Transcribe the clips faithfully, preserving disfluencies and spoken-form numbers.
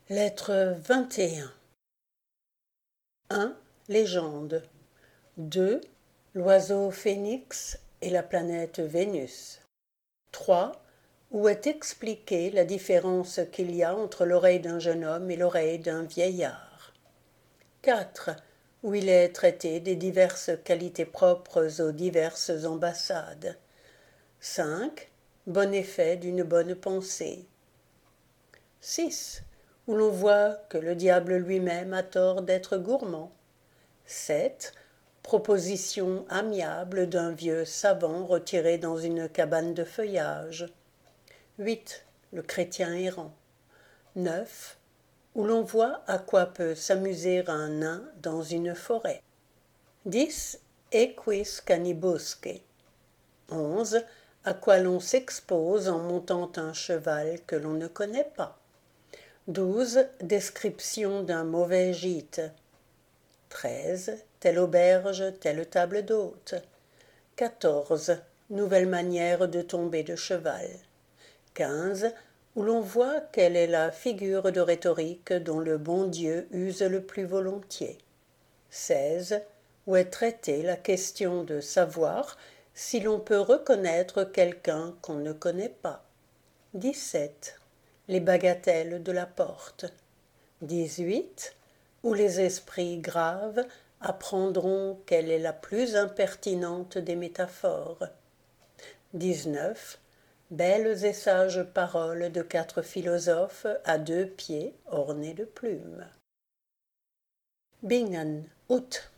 Lettre vingt et un. un. Légende. deux. L'oiseau phénix et la planète Vénus. trois. Où est expliquée la différence qu'il y a entre l'oreille d'un jeune homme et l'oreille d'un vieillard. quatre. Où il est traité des diverses qualités propres aux diverses ambassades. cinq. Bon effet d'une bonne pensée. six. Où l'on voit que le diable lui-même a tort d'être gourmand. sept. Proposition amiable d'un vieux savant retiré dans une cabane de feuillage. huit. Le chrétien errant. neuf. Où l'on voit à quoi peut s'amuser un nain dans une forêt. dix. Equis canibusque. onze. À quoi l'on s'expose en montant un cheval que l'on ne connaît pas. douze. Description d'un mauvais gîte. treize. Telle auberge, telle table d'hôte. quatorze. Nouvelle manière de tomber de cheval. quinze. Où l'on voit quelle est la figure de rhétorique dont le bon Dieu use le plus volontiers. seize. Où est traitée la question de savoir si l'on peut reconnaître quelqu'un qu'on ne connaît pas. dix-sept. Les bagatelles de la porte. dix-huit. Où les esprits graves apprendront quelle est la plus impertinente des métaphores. dix-neuf. Belles et sages paroles de quatre philosophes à deux pieds ornés de plumes. Bingen, août.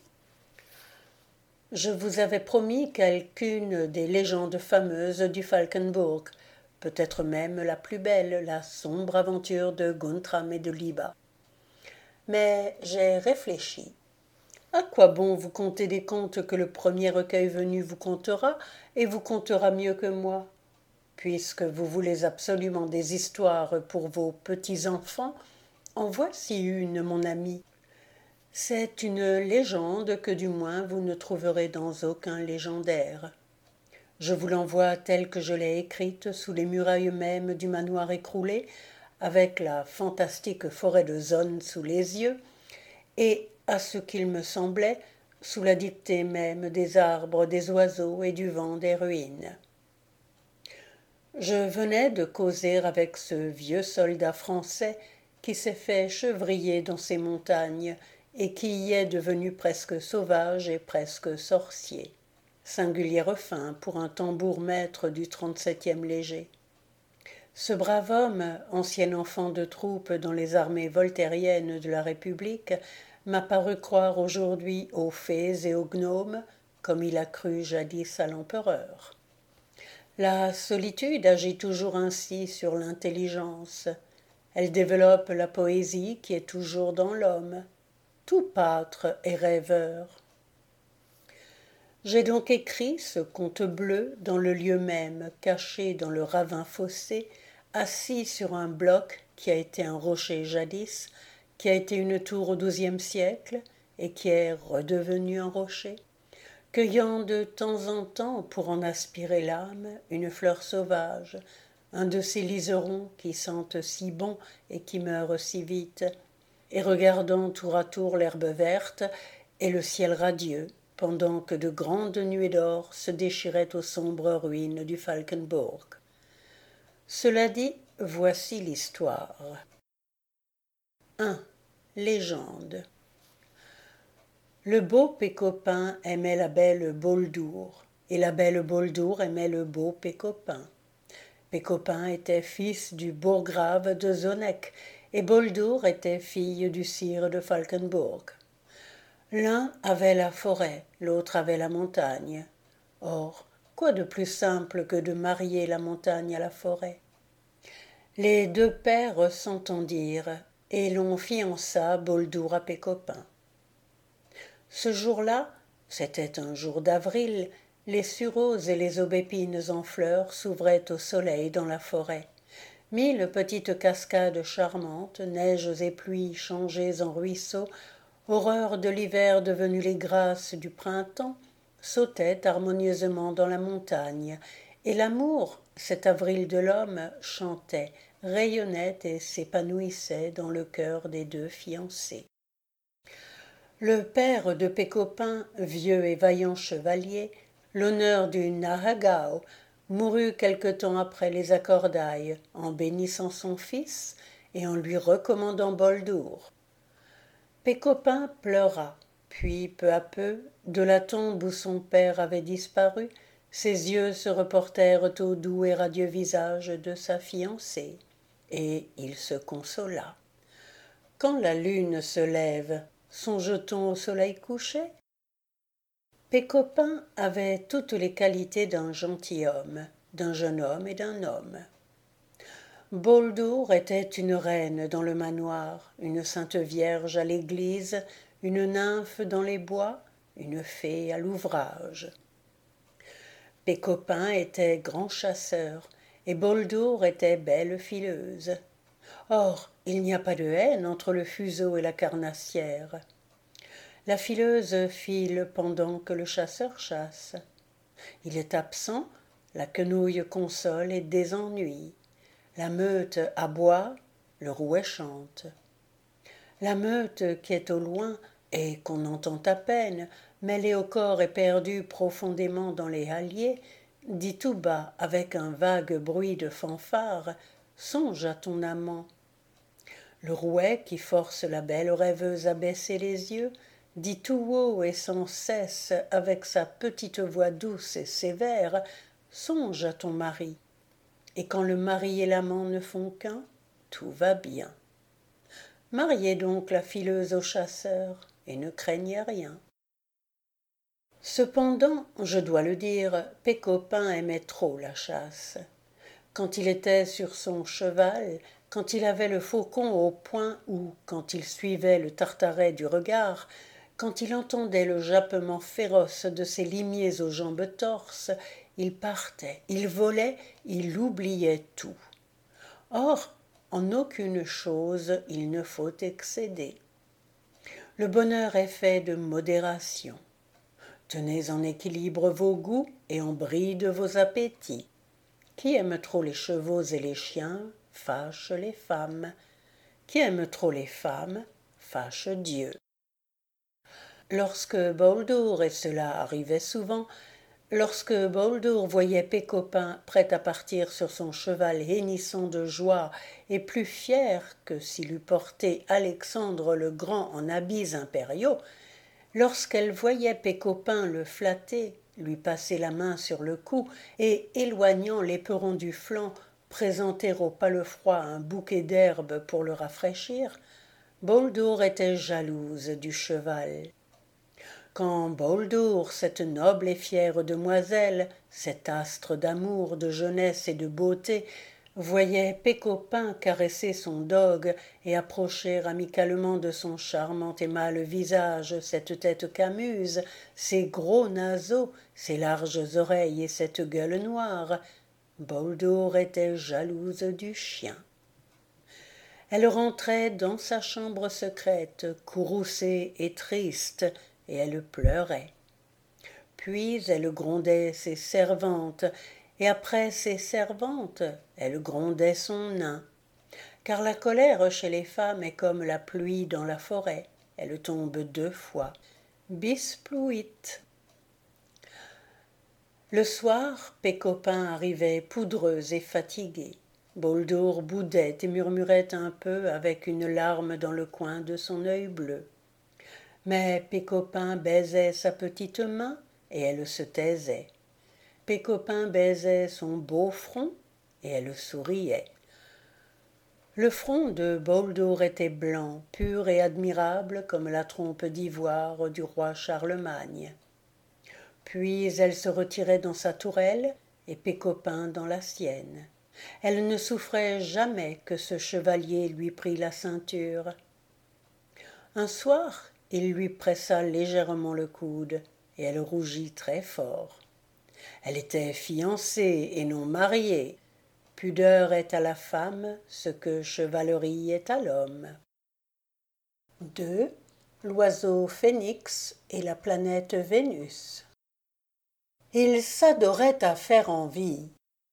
Je vous avais promis quelqu'une des légendes fameuses du Falkenbourg, peut-être même la plus belle, la sombre aventure de Guntram et de Liba. Mais j'ai réfléchi. À quoi bon vous conter des contes que le premier recueil venu vous contera, et vous contera mieux que moi? Puisque vous voulez absolument des histoires pour vos petits-enfants, en voici une, mon ami. C'est une légende que du moins vous ne trouverez dans aucun légendaire. Je vous l'envoie telle que je l'ai écrite sous les murailles mêmes du manoir écroulé, avec la fantastique forêt de Zone sous les yeux, et, à ce qu'il me semblait, sous la dictée même des arbres, des oiseaux et du vent des ruines. Je venais de causer avec ce vieux soldat français qui s'est fait chevrier dans ces montagnes et qui y est devenu presque sauvage et presque sorcier. Singulière fin pour un tambour-maître du trente-septième léger. Ce brave homme, ancien enfant de troupe dans les armées voltairiennes de la République, m'a paru croire aujourd'hui aux fées et aux gnomes, comme il a cru jadis à l'empereur. La solitude agit toujours ainsi sur l'intelligence. Elle développe la poésie qui est toujours dans l'homme. Tout pâtre est rêveur. J'ai donc écrit ce conte bleu dans le lieu même, caché dans le ravin fossé, assis sur un bloc qui a été un rocher jadis, qui a été une tour au douzième siècle et qui est redevenu un rocher, cueillant de temps en temps, pour en aspirer l'âme, une fleur sauvage, un de ces liserons qui sentent si bon et qui meurent si vite, et regardant tour à tour l'herbe verte et le ciel radieux, pendant que de grandes nuées d'or se déchiraient aux sombres ruines du Falkenbourg. Cela dit, voici l'histoire. un. Légende. Le beau Pécopin aimait la belle Boldour, et la belle Boldour aimait le beau Pécopin. Pécopin était fils du bourgrave de Zonneck, et Boldour était fille du sire de Falkenbourg. L'un avait la forêt, l'autre avait la montagne. Or, quoi de plus simple que de marier la montagne à la forêt? Les deux pères s'entendirent, et l'on fiança Boldour à Pécopin. Ce jour-là, c'était un jour d'avril, les sureaux et les aubépines en fleurs s'ouvraient au soleil dans la forêt. Mille petites cascades charmantes, neiges et pluies changées en ruisseaux, horreurs de l'hiver devenues les grâces du printemps, sautaient harmonieusement dans la montagne, et l'amour, cet avril de l'homme, chantait, rayonnait et s'épanouissait dans le cœur des deux fiancés. Le père de Pécopin, vieux et vaillant chevalier, l'honneur du Nahagao, mourut quelque temps après les accordailles, en bénissant son fils et en lui recommandant Boldour. Pécopin pleura, puis peu à peu, de la tombe où son père avait disparu, ses yeux se reportèrent au doux et radieux visage de sa fiancée, et il se consola. Quand la lune se lève, songe-t-on au soleil couché? Pécopin avait toutes les qualités d'un gentilhomme, d'un jeune homme et d'un homme. Boldour était une reine dans le manoir, une sainte vierge à l'église, une nymphe dans les bois, une fée à l'ouvrage. Pécopin était grand chasseur, et Boldour était belle fileuse. Or, il n'y a pas de haine entre le fuseau et la carnassière. La fileuse file pendant que le chasseur chasse. Il est absent, la quenouille console et désennuie. La meute aboie, le rouet chante. La meute qui est au loin et qu'on entend à peine, mêlée au corps et perdue profondément dans les halliers, dit tout bas avec un vague bruit de fanfare: songe à ton amant. Le rouet qui force la belle rêveuse à baisser les yeux dit tout haut et sans cesse avec sa petite voix douce et sévère: songe à ton mari. Et quand le mari et l'amant ne font qu'un, tout va bien. Mariez donc la fileuse au chasseur, et ne craignez rien. Cependant, je dois le dire, Pécopin aimait trop la chasse. Quand il était sur son cheval, quand il avait le faucon au poing ou quand il suivait le tartaret du regard, quand il entendait le jappement féroce de ses limiers aux jambes torses, il partait, il volait, il oubliait tout. Or, en aucune chose il ne faut excéder. Le bonheur est fait de modération. Tenez en équilibre vos goûts et en bride vos appétits. Qui aime trop les chevaux et les chiens fâche les femmes. Qui aime trop les femmes fâche Dieu. Lorsque Boldour, et cela arrivait souvent, lorsque Boldour voyait Pécopin prêt à partir sur son cheval hennissant de joie et plus fier que s'il eût porté Alexandre le Grand en habits impériaux, lorsqu'elle voyait Pécopin le flatter, lui passer la main sur le cou et, éloignant l'éperon du flanc, présenter au palefroid un bouquet d'herbes pour le rafraîchir, Boldour était jalouse du cheval. Quand Boldour, cette noble et fière demoiselle, cet astre d'amour, de jeunesse et de beauté, voyait Pécopin caresser son dogue et approcher amicalement de son charmant et mâle visage cette tête camuse, ses gros naseaux, ses larges oreilles et cette gueule noire, Boldour était jalouse du chien. Elle rentrait dans sa chambre secrète, courroucée et triste, et elle pleurait. Puis elle grondait ses servantes, et après ses servantes, elle grondait son nain. Car la colère chez les femmes est comme la pluie dans la forêt, elle tombe deux fois. Bis pluit. Le soir, Pécopin arrivait poudreux et fatigué. Boldour boudait et murmurait un peu avec une larme dans le coin de son œil bleu. Mais Pécopin baisait sa petite main et elle se taisait. Pécopin baisait son beau front et elle souriait. Le front de Boldour était blanc, pur et admirable comme la trompe d'ivoire du roi Charlemagne. Puis elle se retirait dans sa tourelle et Pécopin dans la sienne. Elle ne souffrait jamais que ce chevalier lui prît la ceinture. Un soir, il lui pressa légèrement le coude, et elle rougit très fort. Elle était fiancée et non mariée. Pudeur est à la femme ce que chevalerie est à l'homme. deux. L'oiseau Phénix et la planète Vénus. Ils s'adoraient à faire envie.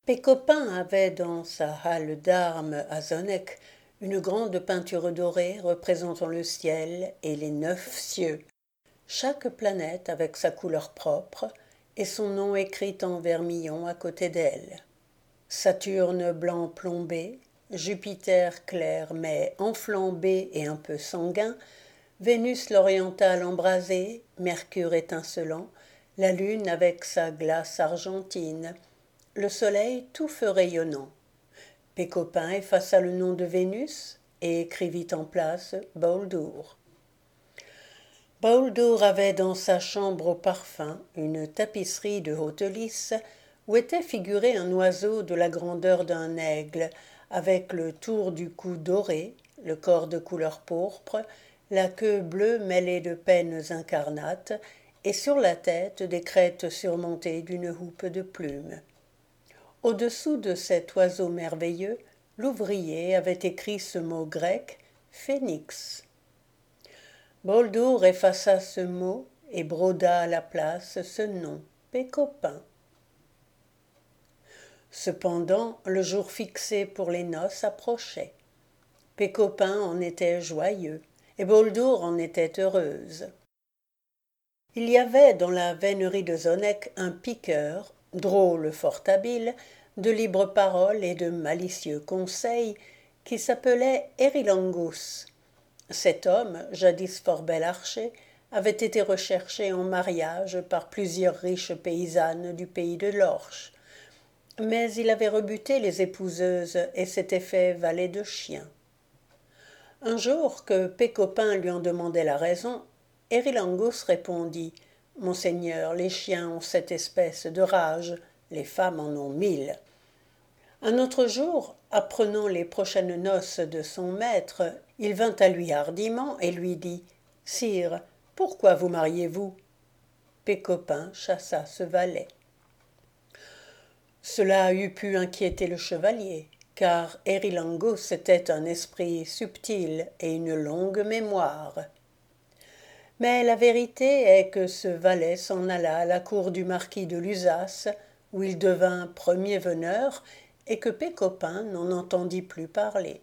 Pécopin avait dans sa halle d'armes à Zonec une grande peinture dorée représentant le ciel et les neuf cieux, chaque planète avec sa couleur propre et son nom écrit en vermillon à côté d'elle. Saturne blanc plombé, Jupiter clair mais enflambé et un peu sanguin, Vénus l'orientale embrasée, Mercure étincelant, la Lune avec sa glace argentine, le Soleil tout feu rayonnant. Pécopin effaça le nom de Vénus et écrivit en place Baldur. Baldur avait dans sa chambre au parfum une tapisserie de haute lisse où était figuré un oiseau de la grandeur d'un aigle, avec le tour du cou doré, le corps de couleur pourpre, la queue bleue mêlée de pennes incarnates, et sur la tête des crêtes surmontées d'une houppe de plumes. Au-dessous de cet oiseau merveilleux, l'ouvrier avait écrit ce mot grec « phénix ». Baldur effaça ce mot et broda à la place ce nom, Pécopin. Cependant, le jour fixé pour les noces approchait. Pécopin en était joyeux, et Baldur en était heureuse. Il y avait dans la vénerie de Zonec un piqueur, drôle fort habile, de libre parole et de malicieux conseils, qui s'appelait Erilangus. Cet homme, jadis fort bel archer, avait été recherché en mariage par plusieurs riches paysannes du pays de l'Orche. Mais il avait rebuté les épouseuses et s'était fait valet de chien. Un jour que Pécopin lui en demandait la raison, Erilangus répondit « Monseigneur, les chiens ont cette espèce de rage, les femmes en ont mille. » Un autre jour, apprenant les prochaines noces de son maître, il vint à lui hardiment et lui dit « Sire, pourquoi vous mariez-vous » Pécopin chassa ce valet. Cela eût pu inquiéter le chevalier, car Erilangus était un esprit subtil et une longue mémoire. Mais la vérité est que ce valet s'en alla à la cour du marquis de Lusace, où il devint premier veneur, et que Pécopin n'en entendit plus parler.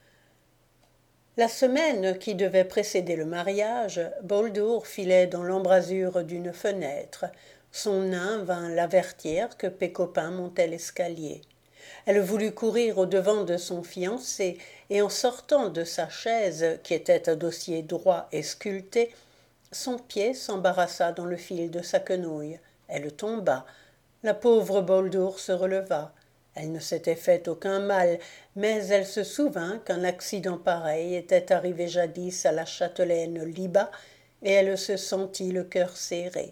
La semaine qui devait précéder le mariage, Baldur filait dans l'embrasure d'une fenêtre. Son nain vint l'avertir que Pécopin montait l'escalier. Elle voulut courir au-devant de son fiancé, et en sortant de sa chaise, qui était un dossier droit et sculpté, son pied s'embarrassa dans le fil de sa quenouille. Elle tomba. La pauvre Baldur se releva. Elle ne s'était fait aucun mal, mais elle se souvint qu'un accident pareil était arrivé jadis à la châtelaine Liba, et elle se sentit le cœur serré.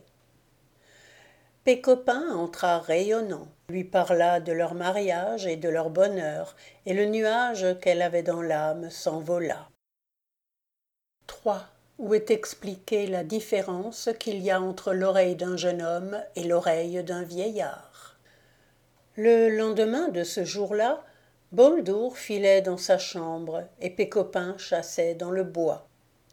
Pécopin entra rayonnant, lui parla de leur mariage et de leur bonheur, et le nuage qu'elle avait dans l'âme s'envola. trois. Où est expliquée la différence qu'il y a entre l'oreille d'un jeune homme et l'oreille d'un vieillard. Le lendemain de ce jour-là, Baldur filait dans sa chambre et Pécopin chassait dans le bois.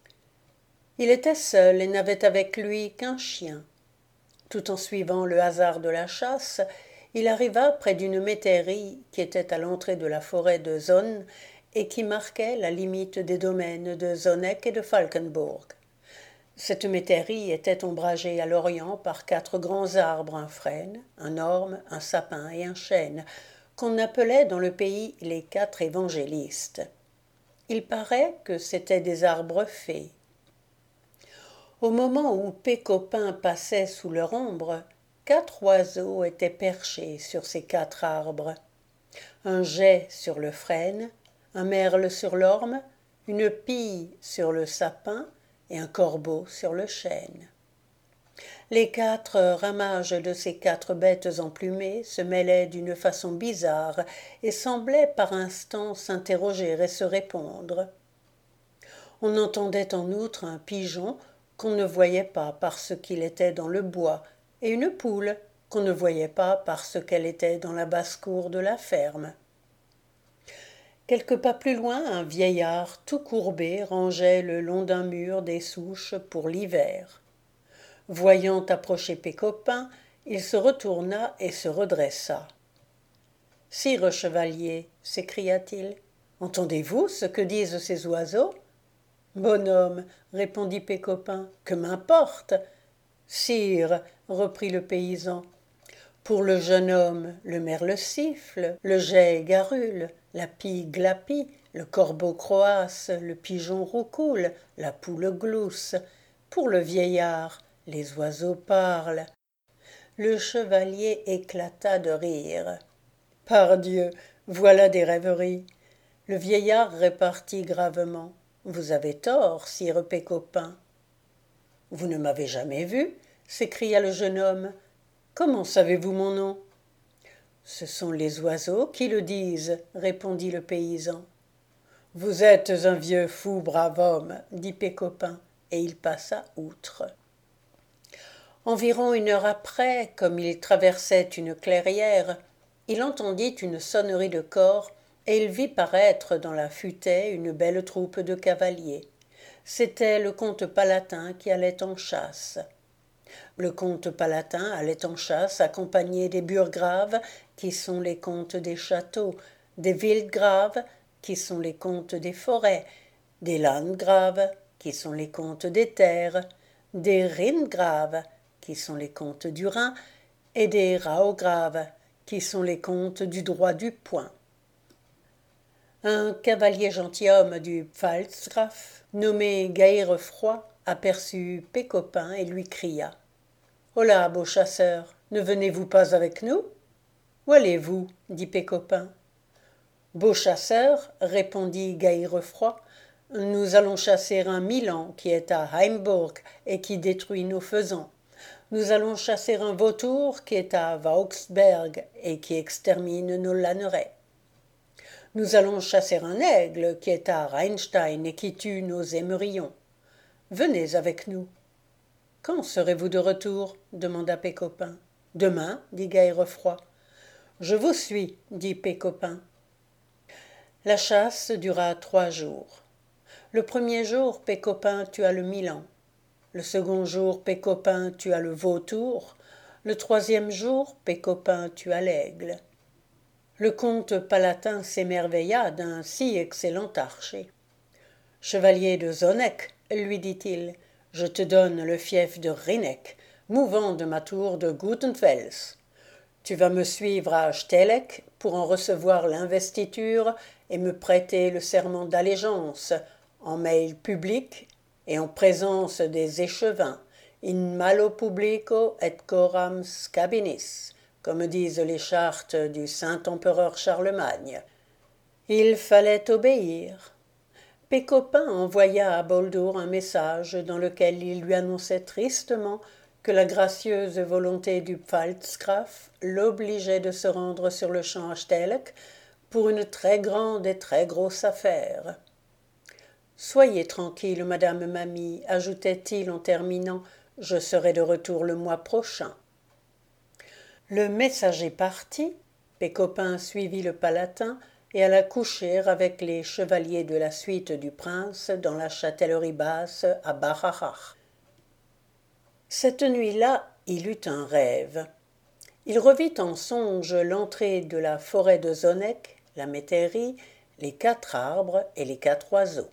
Il était seul et n'avait avec lui qu'un chien. Tout en suivant le hasard de la chasse, il arriva près d'une métairie qui était à l'entrée de la forêt de Zon et qui marquait la limite des domaines de Zonec et de Falkenburg. Cette métairie était ombragée à l'orient par quatre grands arbres, un frêne, un orme, un sapin et un chêne, qu'on appelait dans le pays les quatre évangélistes. Il paraît que c'étaient des arbres fées. Au moment où Pécopin passait sous leur ombre, quatre oiseaux étaient perchés sur ces quatre arbres. Un geai sur le frêne, un merle sur l'orme, une pie sur le sapin et un corbeau sur le chêne. Les quatre ramages de ces quatre bêtes emplumées se mêlaient d'une façon bizarre et semblaient par instants s'interroger et se répondre. On entendait en outre un pigeon qu'on ne voyait pas parce qu'il était dans le bois, et une poule qu'on ne voyait pas parce qu'elle était dans la basse-cour de la ferme. Quelques pas plus loin, un vieillard tout courbé rangeait le long d'un mur des souches pour l'hiver. Voyant approcher Pécopin, il se retourna et se redressa. Sire chevalier, s'écria-t-il, entendez-vous ce que disent ces oiseaux? Bonhomme, répondit Pécopin, que m'importe? Sire, reprit le paysan, pour le jeune homme, le merle siffle, le geai garule, la pie glapit, le corbeau croasse, le pigeon roucoule, la poule glousse. Pour le vieillard, les oiseaux parlent. Le chevalier éclata de rire. Pardieu, voilà des rêveries. Le vieillard répartit gravement. Vous avez tort, sire Pécopin. Vous ne m'avez jamais vu, s'écria le jeune homme. Comment savez-vous mon nom? Ce sont les oiseaux qui le disent, répondit le paysan. Vous êtes un vieux fou, brave homme, dit Pécopin, et il passa outre. Environ une heure après, comme il traversait une clairière, il entendit une sonnerie de cor et il vit paraître dans la futaie une belle troupe de cavaliers. C'était le comte Palatin qui allait en chasse. Le comte Palatin allait en chasse accompagné des burgraves, qui sont les comtes des châteaux, des wildgraves, qui sont les comtes des forêts, des landgraves, qui sont les comtes des terres, des rhingraves, qui sont les comtes du Rhin, et des raograves, qui sont les comtes du droit du poing. Un cavalier gentilhomme du Pfalzgraf, nommé Gaillefroy, aperçut Pécopin et lui cria « Holà, beau chasseur, ne venez-vous pas avec nous ?»« Où allez-vous » dit Pécopin. « Beau chasseur, répondit Gaillefroy, nous allons chasser un milan qui est à Heimburg et qui détruit nos faisans. Nous allons chasser un vautour qui est à Vauxberg et qui extermine nos lannerets. Nous allons chasser un aigle qui est à Rheinstein et qui tue nos émerillons. Venez avec nous. »« Quand serez-vous de retour » demanda Pécopin. « Demain, dit Gaillefroy. »« Je vous suis, dit Pécopin. » La chasse dura trois jours. Le premier jour, Pécopin tua le milan. Le second jour, Pécopin tua le vautour. Le troisième jour, Pécopin tua l'aigle. Le comte Palatin s'émerveilla d'un si excellent archer. « Chevalier de Zonneck, lui dit-il, je te donne le fief de Rhinec, mouvant de ma tour de Gutenfels. Tu vas me suivre à Stellec pour en recevoir l'investiture et me prêter le serment d'allégeance, en mail public et en présence des échevins, in malo publico et coram scabinis, comme disent les chartes du Saint-Empereur Charlemagne. Il fallait obéir. Pécopin envoya à Boldour un message dans lequel il lui annonçait tristement que la gracieuse volonté du Pfalzgraf l'obligeait de se rendre sur le champ à Stellec pour une très grande et très grosse affaire. « Soyez tranquille, madame Mamie, ajoutait-il en terminant, je serai de retour le mois prochain. » Le messager partit, Pécopin suivit le Palatin et alla coucher avec les chevaliers de la suite du prince dans la châtellerie basse à Bacharach. Cette nuit-là, il eut un rêve. Il revit en songe l'entrée de la forêt de Zonneck, la métairie, les quatre arbres et les quatre oiseaux.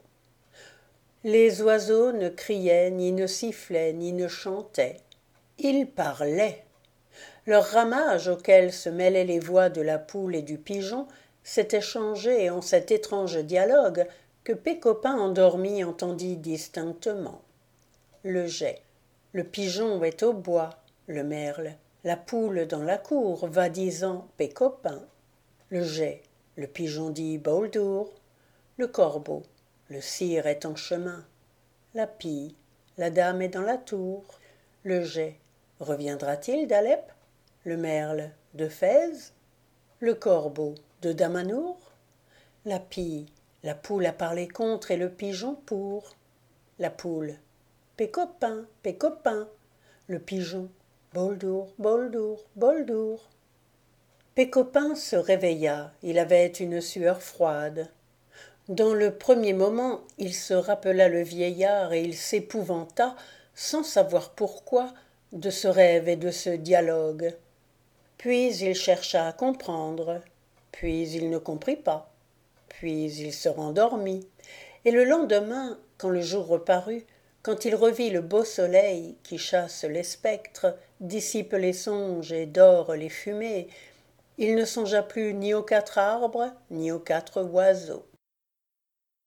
Les oiseaux ne criaient, ni ne sifflaient, ni ne chantaient. Ils parlaient. Leur ramage, auquel se mêlaient les voix de la poule et du pigeon, s'était changé en cet étrange dialogue que Pécopin endormi entendit distinctement. Le geai. Le pigeon est au bois, le merle. La poule dans la cour va disant Pécopin. Le geai. Le pigeon dit Boldour. Le corbeau. Le sire est en chemin. La pie. La dame est dans la tour. Le geai. Reviendra-t-il d'Alep? Le merle. De Fès. Le corbeau. De Damanour. La pie. La poule a parlé contre et le pigeon pour. La poule. Pécopin, Pécopin. Le pigeon. Boldour, Boldour, Boldour. Pécopin se réveilla. Il avait une sueur froide. Dans le premier moment, il se rappela le vieillard et il s'épouvanta, sans savoir pourquoi, de ce rêve et de ce dialogue. Puis il chercha à comprendre. Puis il ne comprit pas. Puis il se rendormit. Et le lendemain, quand le jour reparut, quand il revit le beau soleil qui chasse les spectres, dissipe les songes et dore les fumées, il ne songea plus ni aux quatre arbres, ni aux quatre oiseaux.